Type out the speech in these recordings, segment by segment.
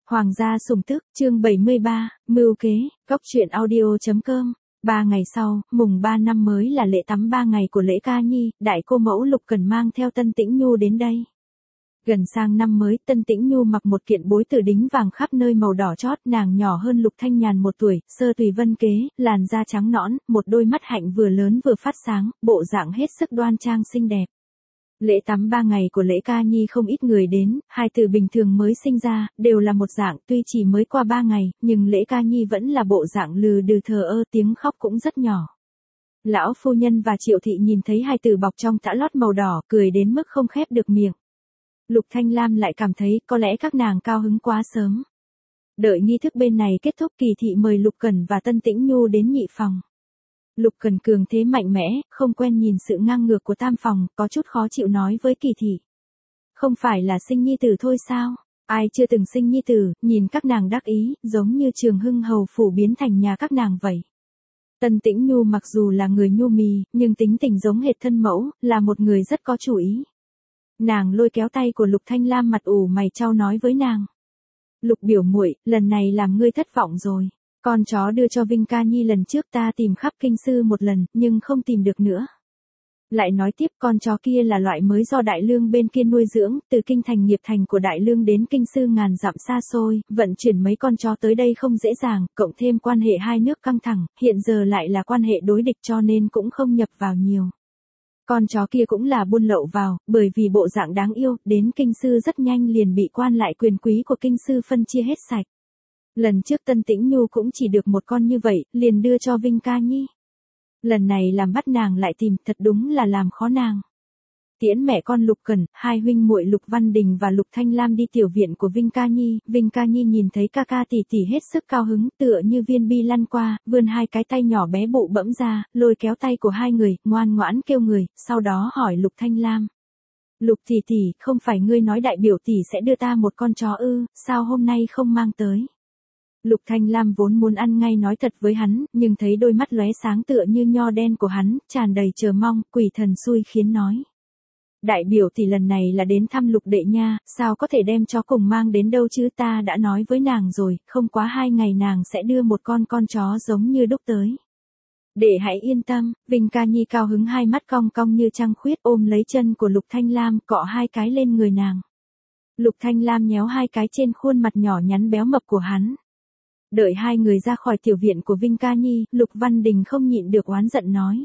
Hoàng gia sủng tức, chương 73, mưu kế, góc truyện audio.com. 3 ngày sau, mùng 3 năm mới là lễ tắm 3 ngày của lễ ca nhi, đại cô mẫu Lục Cần mang theo Tân Tĩnh Nhu đến đây. Gần sang năm mới, Tân Tĩnh Nhu mặc một kiện bối tử đính vàng khắp nơi màu đỏ chót, nàng nhỏ hơn Lục Thanh Nhàn 1 tuổi, sơ tùy vân kế, làn da trắng nõn, một đôi mắt hạnh vừa lớn vừa phát sáng, bộ dạng hết sức đoan trang xinh đẹp. Lễ tắm 3 ngày của lễ ca nhi không ít người đến, hai từ bình thường mới sinh ra, đều là một dạng, tuy chỉ mới qua 3 ngày, nhưng lễ ca nhi vẫn là bộ dạng lừ đừ thờ ơ, tiếng khóc cũng rất nhỏ. Lão phu nhân và Triệu thị nhìn thấy hai từ bọc trong tã lót màu đỏ, cười đến mức không khép được miệng. Lục Thanh Lam lại cảm thấy có lẽ các nàng cao hứng quá sớm. Đợi nghi thức bên này kết thúc, Kỳ thị mời Lục Cẩn và Tân Tĩnh Nhu đến nhị phòng. Lục Cần cường thế mạnh mẽ, không quen nhìn sự ngang ngược của tam phòng, có chút khó chịu nói với Kỳ thị. Không phải là sinh nhi tử thôi sao? Ai chưa từng sinh nhi tử, nhìn các nàng đắc ý, giống như Trường Hưng hầu phủ biến thành nhà các nàng vậy. Tân Tĩnh Nhu mặc dù là người nhu mì, nhưng tính tình giống hệt thân mẫu, là một người rất có chủ ý. Nàng lôi kéo tay của Lục Thanh Lam mặt ủ mày chau nói với nàng. Lục biểu muội, lần này làm ngươi thất vọng rồi. Con chó đưa cho Vinh Ca Nhi lần trước ta tìm khắp kinh sư một lần, nhưng không tìm được nữa. Lại nói tiếp, con chó kia là loại mới do Đại Lương bên kia nuôi dưỡng, từ kinh thành nghiệp thành của Đại Lương đến kinh sư ngàn dặm xa xôi, vận chuyển mấy con chó tới đây không dễ dàng, cộng thêm quan hệ hai nước căng thẳng, hiện giờ lại là quan hệ đối địch cho nên cũng không nhập vào nhiều. Con chó kia cũng là buôn lậu vào, bởi vì bộ dạng đáng yêu, đến kinh sư rất nhanh liền bị quan lại quyền quý của kinh sư phân chia hết sạch. Lần trước Tân Tĩnh Nhu cũng chỉ được một con như vậy, liền đưa cho Vinh Ca Nhi. Lần này làm bắt nàng lại tìm, thật đúng là làm khó nàng. Tiễn mẹ con Lục Cẩn, hai huynh muội Lục Văn Đình và Lục Thanh Lam đi tiểu viện của Vinh Ca Nhi. Vinh Ca Nhi nhìn thấy ca ca tỷ tỷ hết sức cao hứng, tựa như viên bi lăn qua, vươn hai cái tay nhỏ bé bụ bẫm ra, lôi kéo tay của hai người, ngoan ngoãn kêu người, sau đó hỏi Lục Thanh Lam. Lục tỷ tỷ, không phải ngươi nói đại biểu tỷ sẽ đưa ta một con chó ư, sao hôm nay không mang tới? Lục Thanh Lam vốn muốn ăn ngay nói thật với hắn, nhưng thấy đôi mắt lóe sáng tựa như nho đen của hắn, tràn đầy chờ mong, quỷ thần xui khiến nói. Đại biểu tỷ lần này là đến thăm Lục đệ nha, sao có thể đem chó cùng mang đến đâu chứ, ta đã nói với nàng rồi, không quá 2 ngày nàng sẽ đưa một con chó giống như đúc tới. Đệ hãy yên tâm, Vinh Ca Nhi cao hứng, hai mắt cong cong như trăng khuyết, ôm lấy chân của Lục Thanh Lam, cọ hai cái lên người nàng. Lục Thanh Lam nhéo hai cái trên khuôn mặt nhỏ nhắn béo mập của hắn. Đợi hai người ra khỏi tiểu viện của Vinh Ca Nhi, Lục Văn Đình không nhịn được oán giận nói.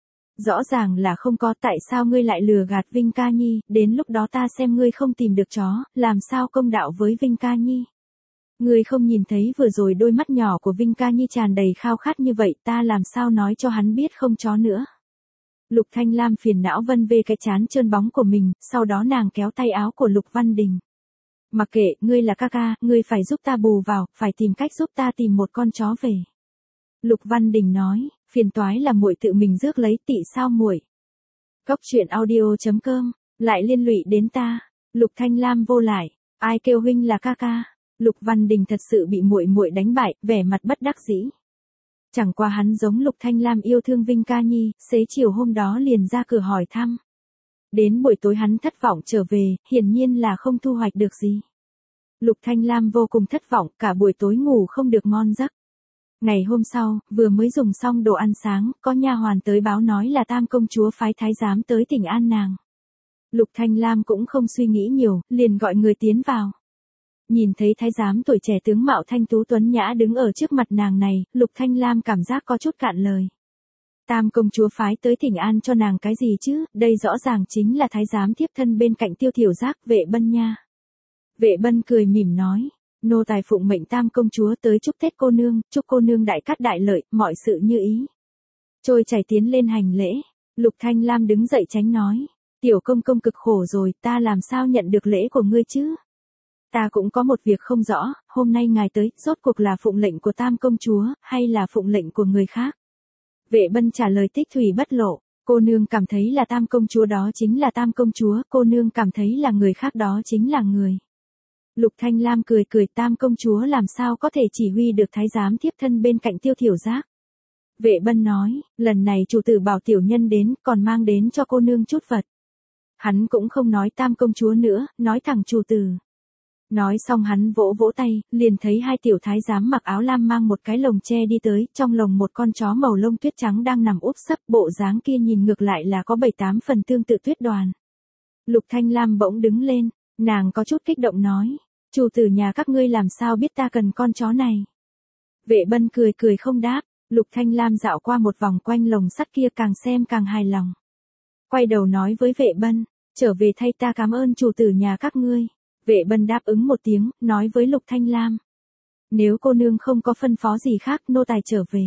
Rõ ràng là không có, tại sao ngươi lại lừa gạt Vinh Ca Nhi, đến lúc đó ta xem ngươi không tìm được chó, làm sao công đạo với Vinh Ca Nhi. Ngươi không nhìn thấy vừa rồi đôi mắt nhỏ của Vinh Ca Nhi tràn đầy khao khát như vậy, ta làm sao nói cho hắn biết không chó nữa. Lục Thanh Lam phiền não vân về cái trán trơn bóng của mình, sau đó nàng kéo tay áo của Lục Văn Đình. Mặc kệ, ngươi là ca ca, ngươi phải giúp ta bù vào, phải tìm cách giúp ta tìm một con chó về. Lục Văn Đình nói, phiền toái là muội tự mình rước lấy, tị sao muội. Góc truyện audio.com, lại liên lụy đến ta. Lục Thanh Lam vô lại, ai kêu huynh là ca ca. Lục Văn Đình thật sự bị muội muội đánh bại, vẻ mặt bất đắc dĩ. Chẳng qua hắn giống Lục Thanh Lam yêu thương Vinh Ca Nhi, xế chiều hôm đó liền ra cửa hỏi thăm. Đến buổi tối hắn thất vọng trở về, hiển nhiên là không thu hoạch được gì. Lục Thanh Lam vô cùng thất vọng, cả buổi tối ngủ không được ngon giấc. Ngày hôm sau, vừa mới dùng xong đồ ăn sáng, có nha hoàn tới báo nói là Tam công chúa phái thái giám tới thỉnh an nàng. Lục Thanh Lam cũng không suy nghĩ nhiều, liền gọi người tiến vào. Nhìn thấy thái giám tuổi trẻ tướng mạo thanh tú tuấn nhã đứng ở trước mặt nàng này, Lục Thanh Lam cảm giác có chút cạn lời. Tam công chúa phái tới thỉnh an cho nàng cái gì chứ, đây rõ ràng chính là thái giám tiếp thân bên cạnh Tiêu Thiểu Giác, Vệ Bân nha. Vệ Bân cười mỉm nói, nô tài phụng mệnh Tam công chúa tới chúc Tết cô nương, chúc cô nương đại cát đại lợi, mọi sự như ý. Trôi chảy tiến lên hành lễ, Lục Thanh Lam đứng dậy tránh nói, tiểu công công cực khổ rồi, ta làm sao nhận được lễ của ngươi chứ? Ta cũng có một việc không rõ, hôm nay ngài tới, rốt cuộc là phụng lệnh của Tam công chúa, hay là phụng lệnh của người khác? Vệ Bân trả lời tích thủy bất lộ, cô nương cảm thấy là Tam công chúa đó chính là Tam công chúa, cô nương cảm thấy là người khác đó chính là người. Lục Thanh Lam cười cười, Tam công chúa làm sao có thể chỉ huy được thái giám tiếp thân bên cạnh Tiêu Thiểu Giác. Vệ Bân nói, lần này chủ tử bảo tiểu nhân đến, còn mang đến cho cô nương chút vật. Hắn cũng không nói Tam công chúa nữa, nói thẳng chủ tử. Nói xong hắn vỗ vỗ tay, liền thấy hai tiểu thái giám mặc áo lam mang một cái lồng tre đi tới, trong lồng một con chó màu lông tuyết trắng đang nằm úp sấp, bộ dáng kia nhìn ngược lại là có 7-8 phần tương tự Tuyết Đoàn. Lục Thanh Lam bỗng đứng lên, nàng có chút kích động nói, chủ tử nhà các ngươi làm sao biết ta cần con chó này. Vệ Bân cười cười không đáp, Lục Thanh Lam dạo qua một vòng quanh lồng sắt kia càng xem càng hài lòng. Quay đầu nói với Vệ Bân, trở về thay ta cảm ơn chủ tử nhà các ngươi. Vệ Bân đáp ứng một tiếng, nói với Lục Thanh Lam. Nếu cô nương không có phân phó gì khác, nô tài trở về.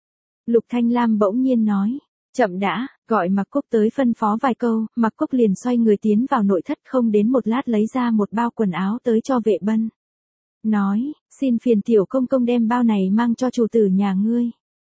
Lục Thanh Lam bỗng nhiên nói, chậm đã, gọi Mặc Cúc tới phân phó vài câu, Mặc Cúc liền xoay người tiến vào nội thất, không đến một lát lấy ra một bao quần áo tới cho Vệ Bân. Nói, xin phiền tiểu công công đem bao này mang cho chủ tử nhà ngươi.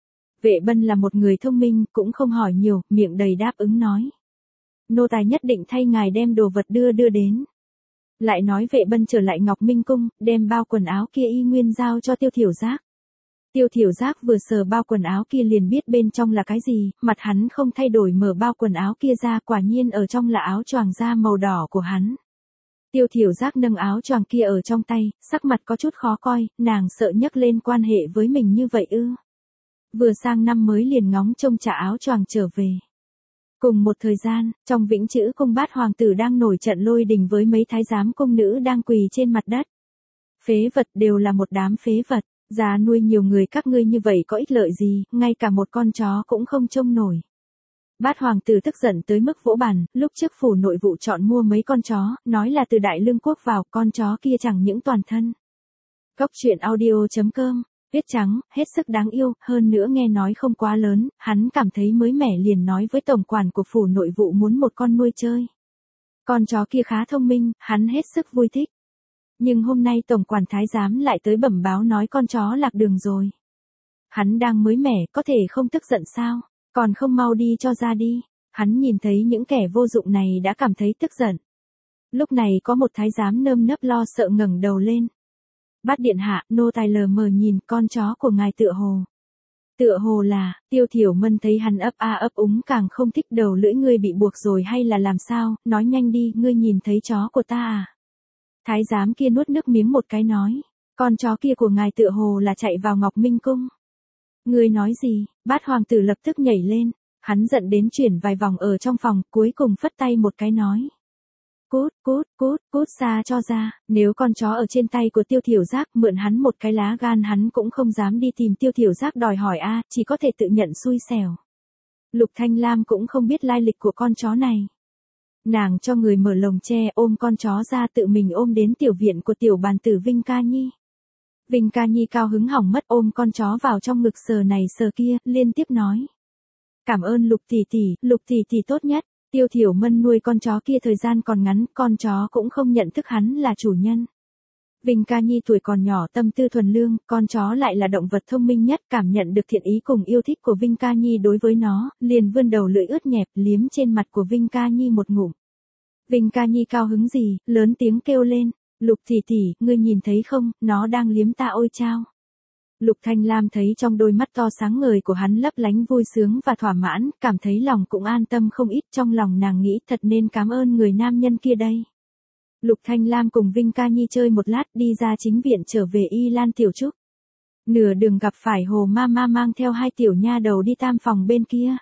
Vệ Bân là một người thông minh, cũng không hỏi nhiều, miệng đầy đáp ứng nói. Nô tài nhất định thay ngài đem đồ vật đưa đến. Lại nói Vệ Bân trở lại Ngọc Minh Cung, đem bao quần áo kia y nguyên giao cho Tiêu Thiểu Giác. Tiêu Thiểu Giác vừa sờ bao quần áo kia liền biết bên trong là cái gì, mặt hắn không thay đổi mở bao quần áo kia ra, quả nhiên ở trong là áo choàng da màu đỏ của hắn. Tiêu Thiểu Giác nâng áo choàng kia ở trong tay, sắc mặt có chút khó coi, nàng sợ nhắc lên quan hệ với mình như vậy ư. Vừa sang năm mới liền ngóng trông trả áo choàng trở về. Cùng một thời gian, trong Vĩnh Chữ Cung Bát hoàng tử đang nổi trận lôi đình với mấy thái giám cung nữ đang quỳ trên mặt đất. Phế vật, đều là một đám phế vật, già nuôi nhiều người các ngươi như vậy có ích lợi gì, ngay cả một con chó cũng không trông nổi. Bát hoàng tử tức giận tới mức vỗ bàn, lúc trước phủ nội vụ chọn mua mấy con chó, nói là từ Đại Lương quốc vào, con chó kia chẳng những toàn thân. Cốc truyện audio.com, viết trắng, hết sức đáng yêu, hơn nữa nghe nói không quá lớn, hắn cảm thấy mới mẻ liền nói với tổng quản của phủ nội vụ muốn một con nuôi chơi. Con chó kia khá thông minh, hắn hết sức vui thích. Nhưng hôm nay tổng quản thái giám lại tới bẩm báo nói con chó lạc đường rồi. Hắn đang mới mẻ, có thể không tức giận sao, còn không mau đi cho ra đi. Hắn nhìn thấy những kẻ vô dụng này đã cảm thấy tức giận. Lúc này có một thái giám nơm nớp lo sợ ngẩng đầu lên. Bát điện hạ, nô tài lờ mờ nhìn con chó của ngài tựa hồ. Tựa hồ là, Tiêu Thiểu Mân thấy hắn ấp a ấp úng càng không thích, đầu lưỡi ngươi bị buộc rồi hay là làm sao, nói nhanh đi, ngươi nhìn thấy chó của ta à? Thái giám kia nuốt nước miếng một cái nói, con chó kia của ngài tựa hồ là chạy vào Ngọc Minh Cung. Ngươi nói gì? Bát hoàng tử lập tức nhảy lên, hắn giận đến chuyển vài vòng ở trong phòng, cuối cùng phất tay một cái nói. Cút, cút, cút, cút xa cho ra, nếu con chó ở trên tay của Tiêu Thiểu Giác, mượn hắn một cái lá gan hắn cũng không dám đi tìm Tiêu Thiểu Giác đòi hỏi a, chỉ có thể tự nhận xui xẻo. Lục Thanh Lam cũng không biết lai lịch của con chó này. Nàng cho người mở lồng tre ôm con chó ra, tự mình ôm đến tiểu viện của tiểu bàn tử Vinh Ca Nhi. Vinh Ca Nhi cao hứng hỏng mất, ôm con chó vào trong ngực sờ này sờ kia, liên tiếp nói. Cảm ơn Lục tỷ tỷ tốt nhất. Tiêu Thiểu Mân nuôi con chó kia thời gian còn ngắn, con chó cũng không nhận thức hắn là chủ nhân. Vinh Ca Nhi tuổi còn nhỏ, tâm tư thuần lương, con chó lại là động vật thông minh nhất, cảm nhận được thiện ý cùng yêu thích của Vinh Ca Nhi đối với nó, liền vươn đầu lưỡi ướt nhẹp liếm trên mặt của Vinh Ca Nhi một ngụm. Vinh Ca Nhi cao hứng gì, lớn tiếng kêu lên, Lục tỷ, ngươi nhìn thấy không, nó đang liếm ta ôi chao. Lục Thanh Lam thấy trong đôi mắt to sáng ngời của hắn lấp lánh vui sướng và thỏa mãn, cảm thấy lòng cũng an tâm không ít, trong lòng nàng nghĩ thật nên cảm ơn người nam nhân kia đây. Lục Thanh Lam cùng Vinh Ca Nhi chơi một lát đi ra chính viện trở về Y Lan Tiểu Trúc. Nửa đường gặp phải Hồ Mama mang theo hai tiểu nha đầu đi tam phòng bên kia.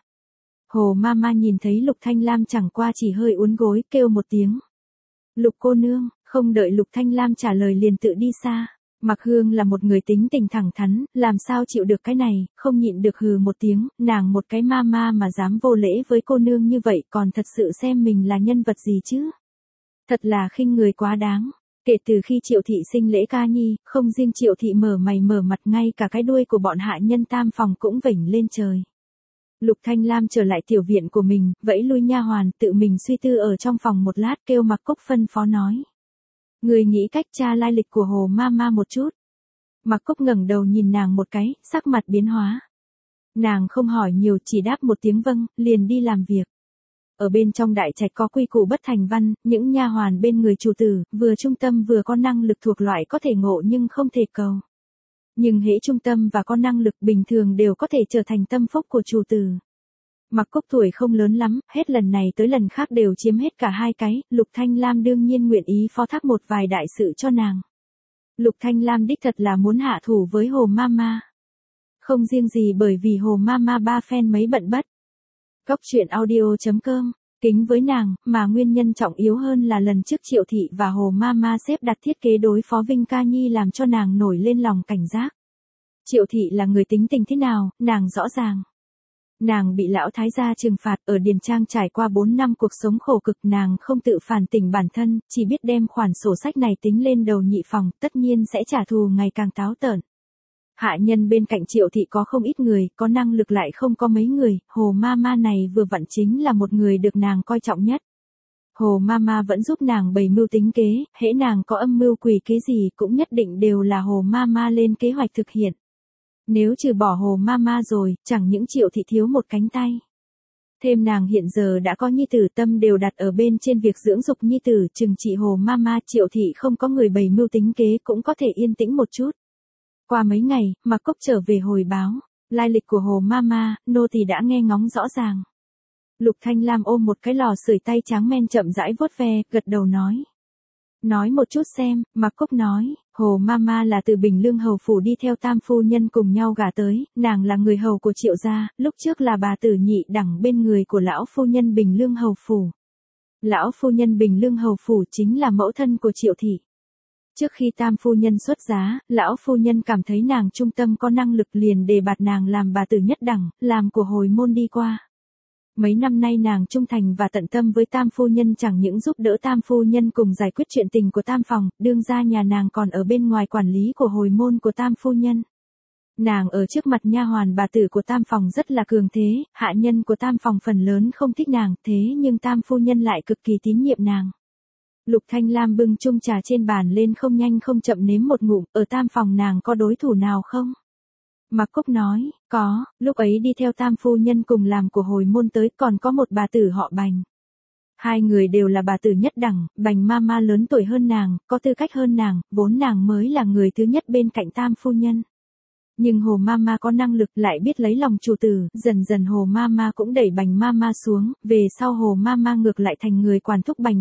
Hồ Mama nhìn thấy Lục Thanh Lam chẳng qua chỉ hơi uốn gối, kêu một tiếng. Lục cô nương, không đợi Lục Thanh Lam trả lời liền tự đi xa. Mặc Hương là một người tính tình thẳng thắn, làm sao chịu được cái này, không nhịn được hừ một tiếng, nàng một cái mama mà dám vô lễ với cô nương như vậy, còn thật sự xem mình là nhân vật gì chứ? Thật là khinh người quá đáng. Kể từ khi Triệu thị sinh lễ Ca Nhi, không riêng Triệu thị mở mày mở mặt, ngay cả cái đuôi của bọn hạ nhân tam phòng cũng vểnh lên trời. Lục Thanh Lam trở lại tiểu viện của mình, vẫy lui nha hoàn, tự mình suy tư ở trong phòng một lát, kêu Mặc Cúc phân phó nói. Người nghĩ cách tra lai lịch của Hồ Mama một chút. Mặc Cúc ngẩng đầu nhìn nàng một cái, sắc mặt biến hóa. Nàng không hỏi nhiều, chỉ đáp một tiếng vâng, liền đi làm việc. Ở bên trong đại trạch có quy củ bất thành văn, những nha hoàn bên người chủ tử, vừa trung tâm vừa có năng lực thuộc loại có thể ngộ nhưng không thể cầu. Nhưng hễ trung tâm và có năng lực bình thường đều có thể trở thành tâm phúc của chủ tử. Mặc Cúc tuổi không lớn lắm, hết lần này tới lần khác đều chiếm hết cả hai cái, Lục Thanh Lam đương nhiên nguyện ý phó thác một vài đại sự cho nàng. Lục Thanh Lam đích thật là muốn hạ thủ với Hồ Mama. Không riêng gì bởi vì Hồ Mama ba phen mấy bận bất. Góc truyện audio.com, kính với nàng, mà nguyên nhân trọng yếu hơn là lần trước Triệu Thị và Hồ Mama xếp đặt thiết kế đối phó Vinh Ca Nhi làm cho nàng nổi lên lòng cảnh giác. Triệu Thị là người tính tình thế nào, nàng rõ ràng. Nàng bị lão thái gia trừng phạt ở Điền Trang trải qua 4 năm cuộc sống khổ cực, nàng không tự phản tỉnh bản thân, chỉ biết đem khoản sổ sách này tính lên đầu nhị phòng, tất nhiên sẽ trả thù ngày càng táo tợn. Hạ nhân bên cạnh Triệu Thị có không ít người, có năng lực lại không có mấy người, Hồ Mama này vừa vặn chính là một người được nàng coi trọng nhất. Hồ Mama vẫn giúp nàng bày mưu tính kế, hễ nàng có âm mưu quỷ kế gì cũng nhất định đều là Hồ Mama lên kế hoạch thực hiện. Nếu trừ bỏ Hồ Mama rồi, chẳng những Triệu Thị thiếu một cánh tay. Thêm nàng hiện giờ đã có nhi tử, tâm đều đặt ở bên trên việc dưỡng dục nhi tử, chừng trị Hồ Mama, Triệu Thị không có người bày mưu tính kế cũng có thể yên tĩnh một chút. Qua mấy ngày, Mạc Cốc trở về hồi báo, lai lịch của Hồ Mama, nô tỳ đã nghe ngóng rõ ràng. Lục Thanh Lam ôm một cái lò sưởi tay trắng men chậm rãi vuốt ve, gật đầu nói. Nói một chút xem, Mạc Cốc nói, Hồ Mama là từ Bình Lương hầu phủ đi theo Tam phu nhân cùng nhau gả tới, nàng là người hầu của Triệu gia, lúc trước là bà tử nhị đẳng bên người của lão phu nhân Bình Lương hầu phủ. Lão phu nhân Bình Lương hầu phủ chính là mẫu thân của Triệu Thị. Trước khi Tam phu nhân xuất giá, lão phu nhân cảm thấy nàng trung tâm có năng lực liền đề bạt nàng làm bà tử nhất đẳng, làm của hồi môn đi qua. Mấy năm nay nàng trung thành và tận tâm với Tam phu nhân, chẳng những giúp đỡ Tam phu nhân cùng giải quyết chuyện tình của Tam phòng, đương ra nhà nàng còn ở bên ngoài quản lý của hồi môn của Tam phu nhân. Nàng ở trước mặt nha hoàn bà tử của Tam phòng rất là cường thế, hạ nhân của Tam phòng phần lớn không thích nàng, thế nhưng Tam phu nhân lại cực kỳ tín nhiệm nàng. Lục Thanh Lam bưng chung trà trên bàn lên không nhanh không chậm nếm một ngụm, ở Tam phòng nàng có đối thủ nào không? Mạc Cốc nói, có, lúc ấy đi theo Tam phu nhân cùng làm của hồi môn tới, còn có một bà tử họ Bành. Hai người đều là bà tử nhất đẳng, Bành Mama lớn tuổi hơn nàng, có tư cách hơn nàng, vốn nàng mới là người thứ nhất bên cạnh Tam phu nhân. Nhưng Hồ Mama có năng lực, lại biết lấy lòng chủ tử, dần dần Hồ Mama cũng đẩy Bành Mama xuống, về sau Hồ Mama ngược lại thành người quản thúc Bành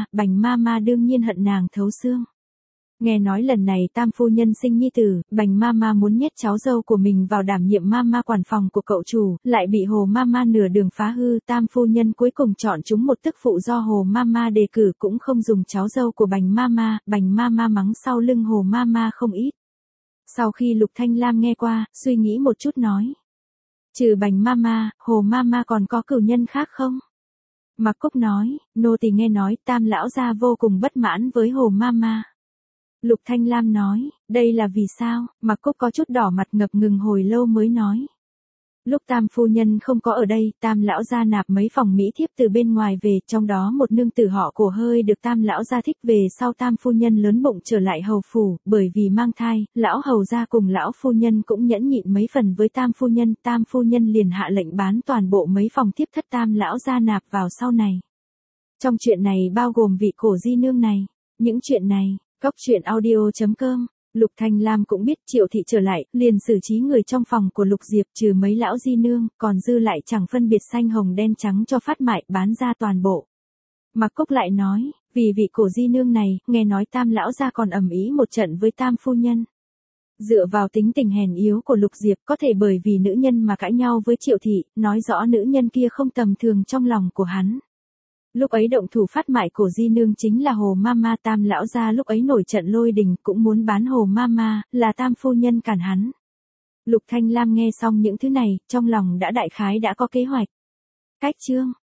Mama đương nhiên hận nàng thấu xương. Nghe nói lần này Tam phu nhân sinh nhi tử, Bành Mama muốn nhét cháu dâu của mình vào đảm nhiệm Mama quản phòng của cậu chủ, lại bị Hồ Mama nửa đường phá hư, Tam phu nhân cuối cùng chọn chúng một tức phụ do Hồ Mama đề cử, cũng không dùng cháu dâu của Bành Mama mắng sau lưng Hồ Mama không ít. Sau khi Lục Thanh Lam nghe qua, suy nghĩ một chút nói. Trừ Bành Mama, Hồ Mama còn có cửu nhân khác không? Mạc Cốc nói, nô tỳ nghe nói Tam lão gia vô cùng bất mãn với Hồ Mama. Lục Thanh Lam nói, đây là vì sao? Mạc Cốc có chút đỏ mặt ngập ngừng hồi lâu mới nói. Lúc Tam phu nhân không có ở đây, Tam lão gia nạp mấy phòng mỹ thiếp từ bên ngoài về, trong đó một nương tử họ Cổ hơi được Tam lão gia thích, về sau Tam phu nhân lớn bụng trở lại hầu phủ, bởi vì mang thai, lão hầu gia cùng lão phu nhân cũng nhẫn nhịn mấy phần với Tam phu nhân liền hạ lệnh bán toàn bộ mấy phòng thiếp thất Tam lão gia nạp vào sau này. Trong chuyện này bao gồm vị Cổ di nương này. Những chuyện này, góc truyện audio.com. Lục Thanh Lam cũng biết Triệu Thị trở lại, liền xử trí người trong phòng của Lục Diệp, trừ mấy lão di nương, còn dư lại chẳng phân biệt xanh hồng đen trắng cho phát mại, bán ra toàn bộ. Mạc Cốc lại nói, vì vị Cổ di nương này, nghe nói Tam lão gia còn ầm ĩ một trận với Tam phu nhân. Dựa vào tính tình hèn yếu của Lục Diệp, có thể bởi vì nữ nhân mà cãi nhau với Triệu Thị, nói rõ nữ nhân kia không tầm thường trong lòng của hắn. Lúc ấy động thủ phát mại Cổ di nương chính là Hồ Mama, Tam lão gia lúc ấy nổi trận lôi đình, cũng muốn bán Hồ Mama, là Tam phu nhân cản hắn. Lục Thanh Lam nghe xong những thứ này, trong lòng đã đại khái đã có kế hoạch. Cách chương